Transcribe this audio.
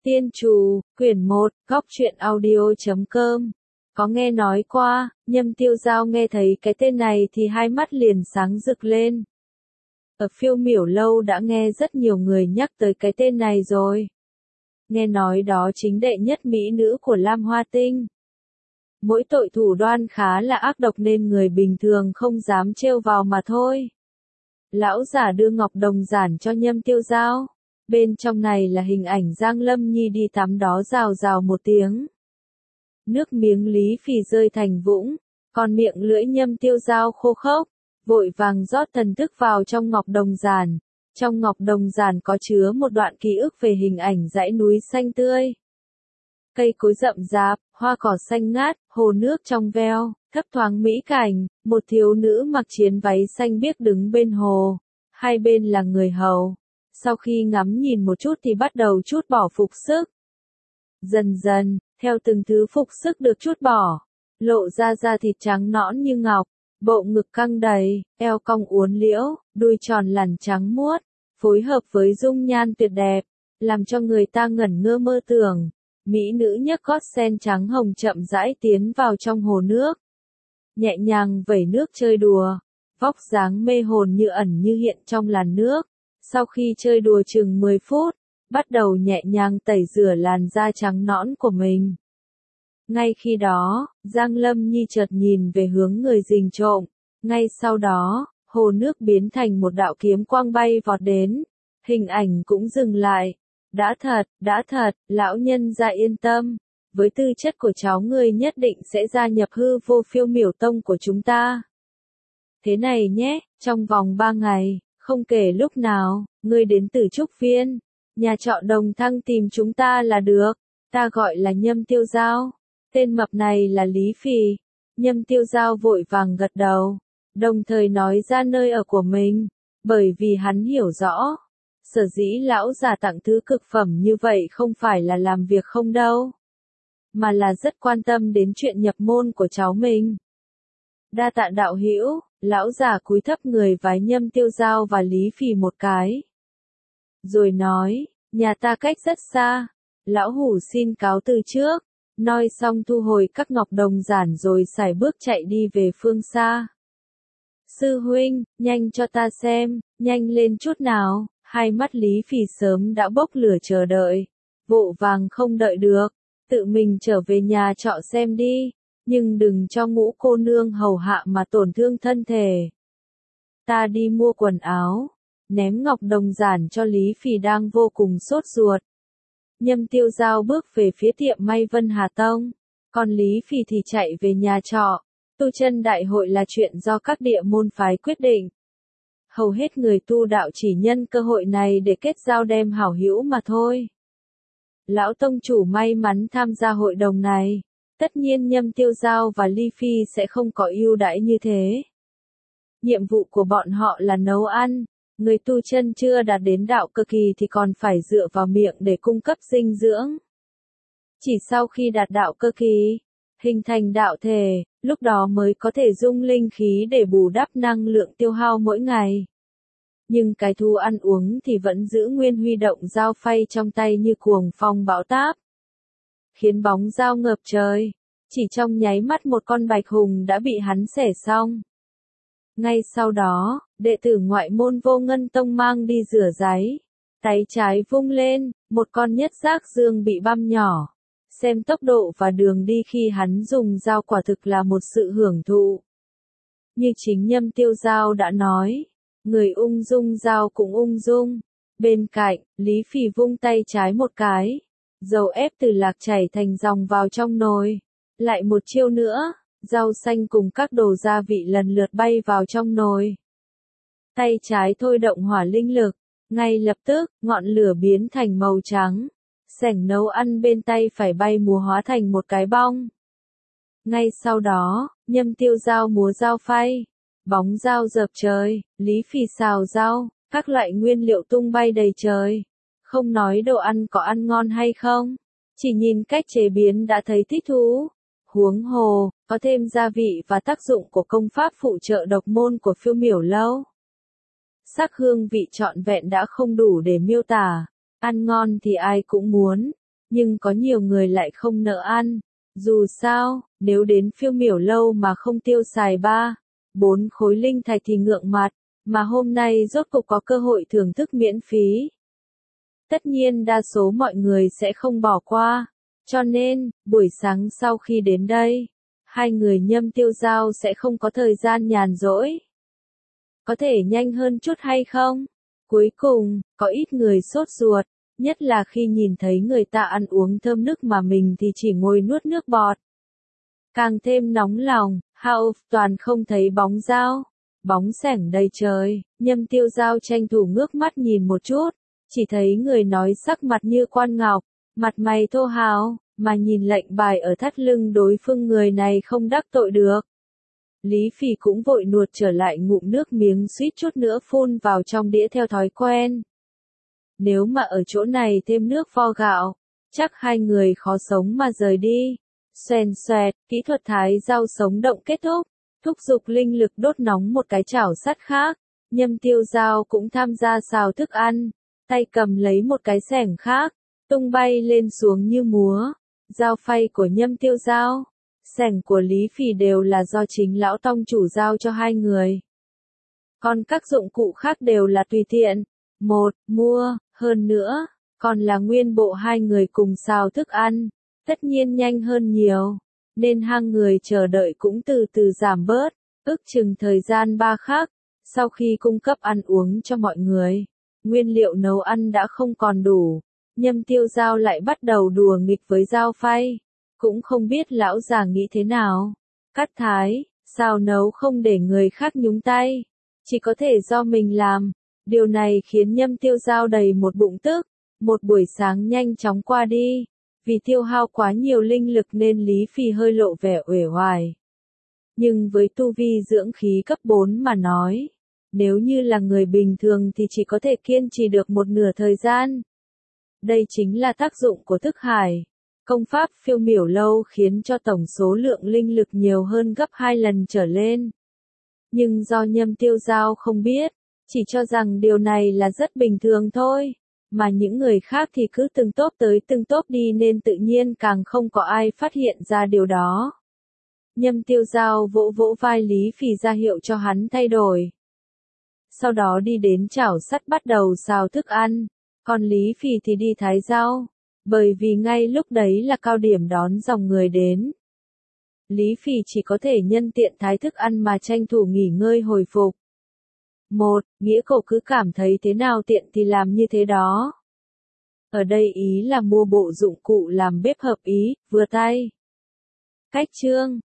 Tiên Trù, quyển 1, góc truyện audio.com. Có nghe nói qua, Nhâm Tiêu Giao nghe thấy cái tên này thì hai mắt liền sáng rực lên. Ở Phiêu Miểu Lâu đã nghe rất nhiều người nhắc tới cái tên này rồi. Nghe nói đó chính đệ nhất mỹ nữ của Lam Hoa Tinh. Mỗi tội thủ đoan khá là ác độc nên người bình thường không dám trêu vào mà thôi. Lão giả đưa ngọc đồng giản cho Nhâm Tiêu Giao. Bên trong này là hình ảnh Giang Lâm Nhi đi tắm đó rào rào một tiếng. Nước miếng Lý Phì rơi thành vũng, còn miệng lưỡi Nhâm Tiêu Giao khô khốc, vội vàng rót thần thức vào trong ngọc đồng giản. Trong ngọc đồng giản có chứa một đoạn ký ức về hình ảnh dãy núi xanh tươi. Cây cối rậm rạp, hoa cỏ xanh ngát, hồ nước trong veo, thấp thoáng mỹ cảnh, một thiếu nữ mặc chiến váy xanh biếc đứng bên hồ, hai bên là người hầu. Sau khi ngắm nhìn một chút thì bắt đầu trút bỏ phục sức. Dần dần, theo từng thứ phục sức được trút bỏ, lộ ra da thịt trắng nõn như ngọc, bộ ngực căng đầy, eo cong uốn liễu, đuôi tròn lằn trắng muốt, phối hợp với dung nhan tuyệt đẹp, làm cho người ta ngẩn ngơ mơ tưởng. Mỹ nữ nhấc gót sen trắng hồng chậm rãi tiến vào trong hồ nước. Nhẹ nhàng vẩy nước chơi đùa, vóc dáng mê hồn như ẩn như hiện trong làn nước. Sau khi chơi đùa chừng 10 phút, bắt đầu nhẹ nhàng tẩy rửa làn da trắng nõn của mình. Ngay khi đó, Giang Lâm Nhi chợt nhìn về hướng người rình trộm. Ngay sau đó, hồ nước biến thành một đạo kiếm quang bay vọt đến. Hình ảnh cũng dừng lại. Đã thật, lão nhân gia yên tâm. Với tư chất của cháu ngươi nhất định sẽ gia nhập hư vô Phiêu Miểu Tông của chúng ta. Thế này nhé, trong vòng 3 ngày. Không kể lúc nào, ngươi đến Tử Trúc Viên, nhà trọ Đồng Thăng tìm chúng ta là được. Ta gọi là Nhâm Tiêu Giao. Tên mập này là Lý Phì. Nhâm Tiêu Giao vội vàng gật đầu, đồng thời nói ra nơi ở của mình, bởi vì hắn hiểu rõ. Sở dĩ lão già tặng thứ cực phẩm như vậy không phải là làm việc không đâu, mà là rất quan tâm đến chuyện nhập môn của cháu mình. Đa tạ đạo hữu. Lão già cúi thấp người vái Nhâm Tiêu Giao và Lý Phì một cái. Rồi nói, nhà ta cách rất xa, lão hủ xin cáo từ trước. Nói xong thu hồi các ngọc đồng giản rồi sải bước chạy đi về phương xa. Sư huynh, nhanh cho ta xem, nhanh lên chút nào. Hai mắt Lý Phì sớm đã bốc lửa chờ đợi, vội vàng không đợi được, tự mình trở về nhà trọ xem đi. Nhưng đừng cho Ngũ cô nương hầu hạ mà tổn thương thân thể. Ta đi mua quần áo, ném ngọc đồng giản cho Lý Phì đang vô cùng sốt ruột. Nhâm Tiêu Giao bước về phía tiệm may Vân Hà Tông, còn Lý Phì thì chạy về nhà trọ. Tu chân đại hội là chuyện do các địa môn phái quyết định. Hầu hết người tu đạo chỉ nhân cơ hội này để kết giao đem hảo hữu mà thôi. Lão tông chủ may mắn tham gia hội đồng này. Tất nhiên Nhâm Tiêu Giao và Lý Phì sẽ không có ưu đãi như thế. Nhiệm vụ của bọn họ là nấu ăn. Người tu chân chưa đạt đến đạo cơ kỳ thì còn phải dựa vào miệng để cung cấp dinh dưỡng. Chỉ sau khi đạt đạo cơ kỳ, hình thành đạo thể, lúc đó mới có thể dung linh khí để bù đắp năng lượng tiêu hao mỗi ngày. Nhưng cái thú ăn uống thì vẫn giữ nguyên huy động dao phay trong tay như cuồng phong bão táp, khiến bóng dao ngập trời. Chỉ trong nháy mắt một con bạch hùng đã bị hắn xẻ xong. Ngay sau đó, đệ tử ngoại môn Vô Ngân Tông mang đi rửa ráy. Tay trái vung lên, một con nhất giác dương bị băm nhỏ. Xem tốc độ và đường đi khi hắn dùng dao quả thực là một sự hưởng thụ. Như chính Nhâm Tiêu Giao đã nói, người ung dung dao cũng ung dung. Bên cạnh, Lý Phì vung tay trái một cái. Dầu ép từ lạc chảy thành dòng vào trong nồi. Lại một chiêu nữa, rau xanh cùng các đồ gia vị lần lượt bay vào trong nồi. Tay trái thôi động hỏa linh lực, ngay lập tức, ngọn lửa biến thành màu trắng. Sảnh nấu ăn bên tay phải bay múa hóa thành một cái bong. Ngay sau đó, Nhâm Tiêu Giao múa dao phay, bóng dao dợp trời, Lý Phì xào rau, các loại nguyên liệu tung bay đầy trời. Không nói đồ ăn có ăn ngon hay không, chỉ nhìn cách chế biến đã thấy thích thú. Huống hồ, có thêm gia vị và tác dụng của công pháp phụ trợ độc môn của Phiêu Miểu Lâu. Sắc hương vị trọn vẹn đã không đủ để miêu tả, ăn ngon thì ai cũng muốn. Nhưng có nhiều người lại không nỡ ăn. Dù sao, nếu đến Phiêu Miểu Lâu mà không tiêu xài 3-4 khối linh thạch thì ngượng mặt, mà hôm nay rốt cục có cơ hội thưởng thức miễn phí. Tất nhiên đa số mọi người sẽ không bỏ qua, cho nên, buổi sáng sau khi đến đây, hai người Nhâm Tiêu Giao sẽ không có thời gian nhàn rỗi. Có thể nhanh hơn chút hay không? Cuối cùng, có ít người sốt ruột, nhất là khi nhìn thấy người ta ăn uống thơm nức mà mình thì chỉ ngồi nuốt nước bọt. Càng thêm nóng lòng, Hao toàn không thấy bóng dao, bóng sẻng đầy trời, Nhâm Tiêu Giao tranh thủ ngước mắt nhìn một chút, chỉ thấy người nói sắc mặt như quan ngọc, mặt mày thô hào, mà nhìn lệnh bài ở thắt lưng đối phương người này không đắc tội được. Lý Phỉ cũng vội nuốt trở lại ngụm nước miếng suýt chút nữa phun vào trong đĩa theo thói quen. Nếu mà ở chỗ này thêm nước vo gạo, chắc hai người khó sống mà rời đi. Xoèn xoẹt, kỹ thuật thái rau sống động kết thúc, thúc giục linh lực đốt nóng một cái chảo sắt khác. Nhâm Tiêu Giao cũng tham gia xào thức ăn, tay cầm lấy một cái xẻng khác, tung bay lên xuống như múa. Dao phay của Nhâm Tiêu Giao, xẻng của Lý Phỉ đều là do chính lão tông chủ giao cho hai người. Còn các dụng cụ khác đều là tùy tiện. Mua, hơn nữa, còn là nguyên bộ hai người cùng xào thức ăn, tất nhiên nhanh hơn nhiều, nên hai người chờ đợi cũng từ từ giảm bớt, ước chừng thời gian 3 khắc, sau khi cung cấp ăn uống cho mọi người, nguyên liệu nấu ăn đã không còn đủ, Nhâm Tiêu Giao lại bắt đầu đùa nghịch với dao phay, cũng không biết lão già nghĩ thế nào, cắt thái, xào nấu không để người khác nhúng tay, chỉ có thể do mình làm. Điều này khiến Nhâm Tiêu Giao đầy một bụng tức, một buổi sáng nhanh chóng qua đi, vì tiêu hao quá nhiều linh lực nên Lý Phỉ hơi lộ vẻ uể oải. Nhưng với tu vi dưỡng khí cấp 4 mà nói, nếu như là người bình thường thì chỉ có thể kiên trì được một nửa thời gian. Đây chính là tác dụng của thức hải. Công pháp Phiêu Miểu Lâu khiến cho tổng số lượng linh lực nhiều hơn gấp 2 lần trở lên. Nhưng do Nhâm Tiêu Giao không biết, chỉ cho rằng điều này là rất bình thường thôi, mà những người khác thì cứ từng tốp tới từng tốp đi nên tự nhiên càng không có ai phát hiện ra điều đó. Nhâm Tiêu Giao vỗ vỗ vai Lý Phỉ ra hiệu cho hắn thay đổi. Sau đó đi đến chảo sắt bắt đầu xào thức ăn, còn Lý Phỉ thì đi thái rau, bởi vì ngay lúc đấy là cao điểm đón dòng người đến. Lý Phỉ chỉ có thể nhân tiện thái thức ăn mà tranh thủ nghỉ ngơi hồi phục. Nghĩa cậu cứ cảm thấy thế nào tiện thì làm như thế đó. Ở đây ý là mua bộ dụng cụ làm bếp hợp ý, vừa tay. Cách chương